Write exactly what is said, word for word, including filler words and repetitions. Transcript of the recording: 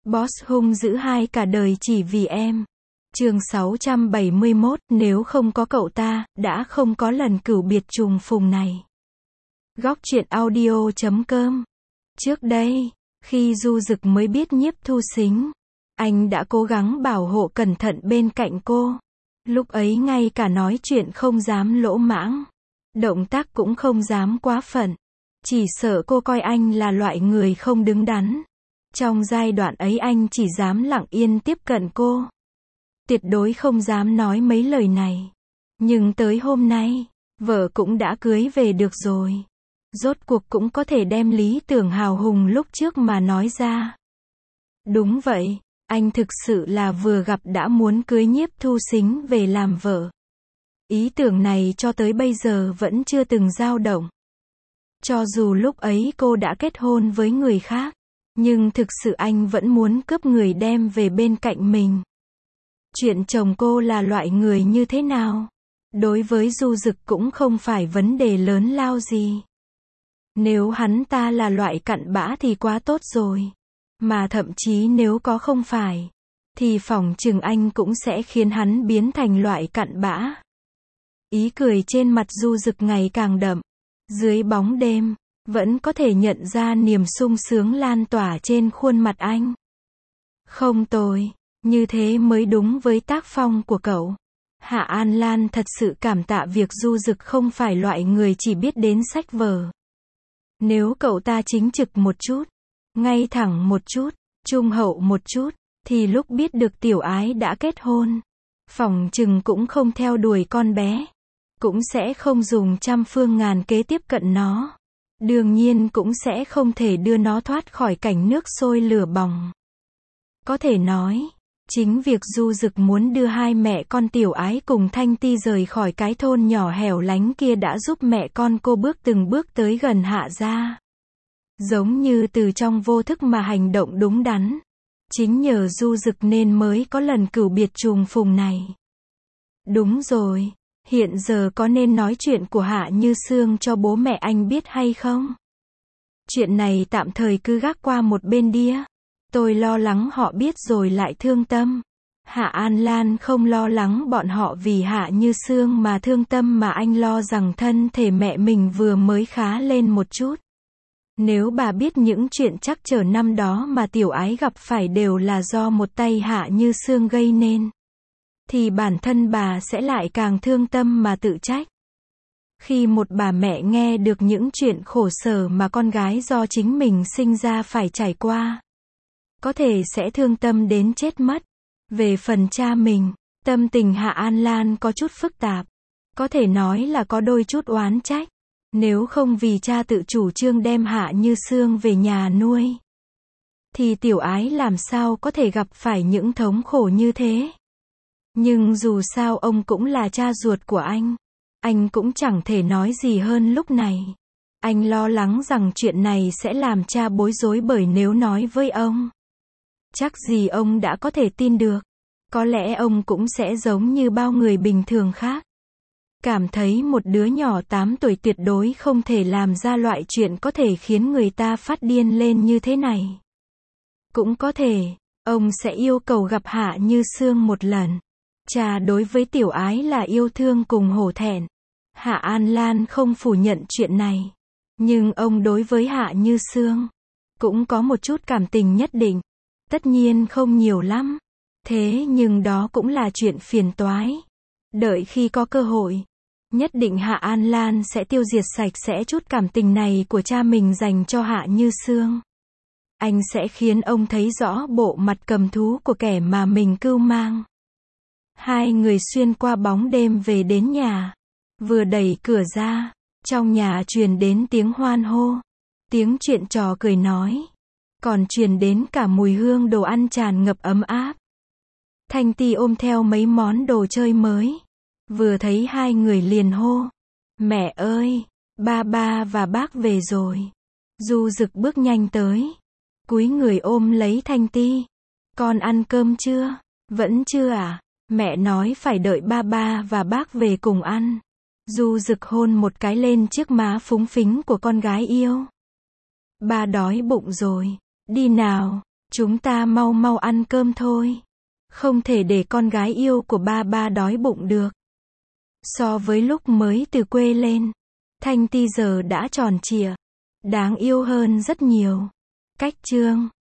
Boss hung dữ hai cả đời chỉ vì em. Chương sáu trăm bảy mươi mốt, nếu không có cậu ta, đã không có lần cửu biệt trùng phùng này. Góc truyện audio chấm com. Trước đây, khi Du Dực mới biết Nhiếp Thu Xính, anh đã cố gắng bảo hộ cẩn thận bên cạnh cô. Lúc ấy ngay cả nói chuyện không dám lỗ mãng, động tác cũng không dám quá phận, chỉ sợ cô coi anh là loại người không đứng đắn. Trong giai đoạn ấy anh chỉ dám lặng yên tiếp cận cô, tuyệt đối không dám nói mấy lời này. Nhưng tới hôm nay, vợ cũng đã cưới về được rồi, rốt cuộc cũng có thể đem lý tưởng hào hùng lúc trước mà nói ra. Đúng vậy, anh thực sự là vừa gặp đã muốn cưới Nhiếp Thu Xính về làm vợ. Ý tưởng này cho tới bây giờ vẫn chưa từng dao động. Cho dù lúc ấy cô đã kết hôn với người khác, nhưng thực sự anh vẫn muốn cướp người đem về bên cạnh mình. Chuyện chồng cô là loại người như thế nào? Đối với Du Dực cũng không phải vấn đề lớn lao gì. Nếu hắn ta là loại cặn bã thì quá tốt rồi. Mà thậm chí nếu có không phải, thì phỏng chừng anh cũng sẽ khiến hắn biến thành loại cặn bã. Ý cười trên mặt Du Dực ngày càng đậm. Dưới bóng đêm, vẫn có thể nhận ra niềm sung sướng lan tỏa trên khuôn mặt anh. Không tồi, như thế mới đúng với tác phong của cậu. Hạ An Lan thật sự cảm tạ việc Du Dực không phải loại người chỉ biết đến sách vở. Nếu cậu ta chính trực một chút, ngay thẳng một chút, trung hậu một chút, thì lúc biết được Tiểu Ái đã kết hôn, phỏng chừng cũng không theo đuổi con bé, cũng sẽ không dùng trăm phương ngàn kế tiếp cận nó. Đương nhiên cũng sẽ không thể đưa nó thoát khỏi cảnh nước sôi lửa bỏng. Có thể nói, chính việc Du Dực muốn đưa hai mẹ con Tiểu Ái cùng Thanh Ti rời khỏi cái thôn nhỏ hẻo lánh kia đã giúp mẹ con cô bước từng bước tới gần Hạ gia. Giống như từ trong vô thức mà hành động đúng đắn. Chính nhờ Du Dực nên mới có lần cửu biệt trùng phùng này. Đúng rồi, hiện giờ có nên nói chuyện của Hạ Như Sương cho bố mẹ anh biết hay không? Chuyện này tạm thời cứ gác qua một bên đi. Tôi lo lắng họ biết rồi lại thương tâm. Hạ An Lan không lo lắng bọn họ vì Hạ Như Sương mà thương tâm, mà anh lo rằng thân thể mẹ mình vừa mới khá lên một chút. Nếu bà biết những chuyện trắc trở năm đó mà Tiểu Ái gặp phải đều là do một tay Hạ Như Sương gây nên, thì bản thân bà sẽ lại càng thương tâm mà tự trách. Khi một bà mẹ nghe được những chuyện khổ sở mà con gái do chính mình sinh ra phải trải qua, có thể sẽ thương tâm đến chết mất. Về phần cha mình, tâm tình Hạ An Lan có chút phức tạp. Có thể nói là có đôi chút oán trách. Nếu không vì cha tự chủ trương đem Hạ Như Sương về nhà nuôi, thì Tiểu Ái làm sao có thể gặp phải những thống khổ như thế. Nhưng dù sao ông cũng là cha ruột của anh. Anh cũng chẳng thể nói gì hơn lúc này. Anh lo lắng rằng chuyện này sẽ làm cha bối rối, bởi nếu nói với ông, chắc gì ông đã có thể tin được. Có lẽ ông cũng sẽ giống như bao người bình thường khác, cảm thấy một đứa nhỏ tám tuổi tuyệt đối không thể làm ra loại chuyện có thể khiến người ta phát điên lên như thế này. Cũng có thể, ông sẽ yêu cầu gặp Hạ Như Sương một lần. Cha đối với Tiểu Ái là yêu thương cùng hổ thẹn. Hạ An Lan không phủ nhận chuyện này. Nhưng ông đối với Hạ Như Sương cũng có một chút cảm tình nhất định. Tất nhiên không nhiều lắm. Thế nhưng đó cũng là chuyện phiền toái. Đợi khi có cơ hội, nhất định Hạ An Lan sẽ tiêu diệt sạch sẽ chút cảm tình này của cha mình dành cho Hạ Như Sương. Anh sẽ khiến ông thấy rõ bộ mặt cầm thú của kẻ mà mình cưu mang. Hai người xuyên qua bóng đêm về đến nhà. Vừa đẩy cửa ra, trong nhà truyền đến tiếng hoan hô, tiếng chuyện trò cười nói, còn truyền đến cả mùi hương đồ ăn tràn ngập ấm áp. Thanh Ti ôm theo mấy món đồ chơi mới, vừa thấy hai người liền hô, mẹ ơi, ba ba và bác về rồi. Du Dực bước nhanh tới, cúi người ôm lấy Thanh Ti. Con ăn cơm chưa? Vẫn chưa à? Mẹ nói phải đợi ba ba và bác về cùng ăn. Du Dực hôn một cái lên chiếc má phúng phính của con gái yêu. Ba đói bụng rồi, đi nào. Chúng ta mau mau ăn cơm thôi. Không thể để con gái yêu của ba ba đói bụng được. So với lúc mới từ quê lên, Thanh Ti giờ đã tròn trịa, đáng yêu hơn rất nhiều. Cách chương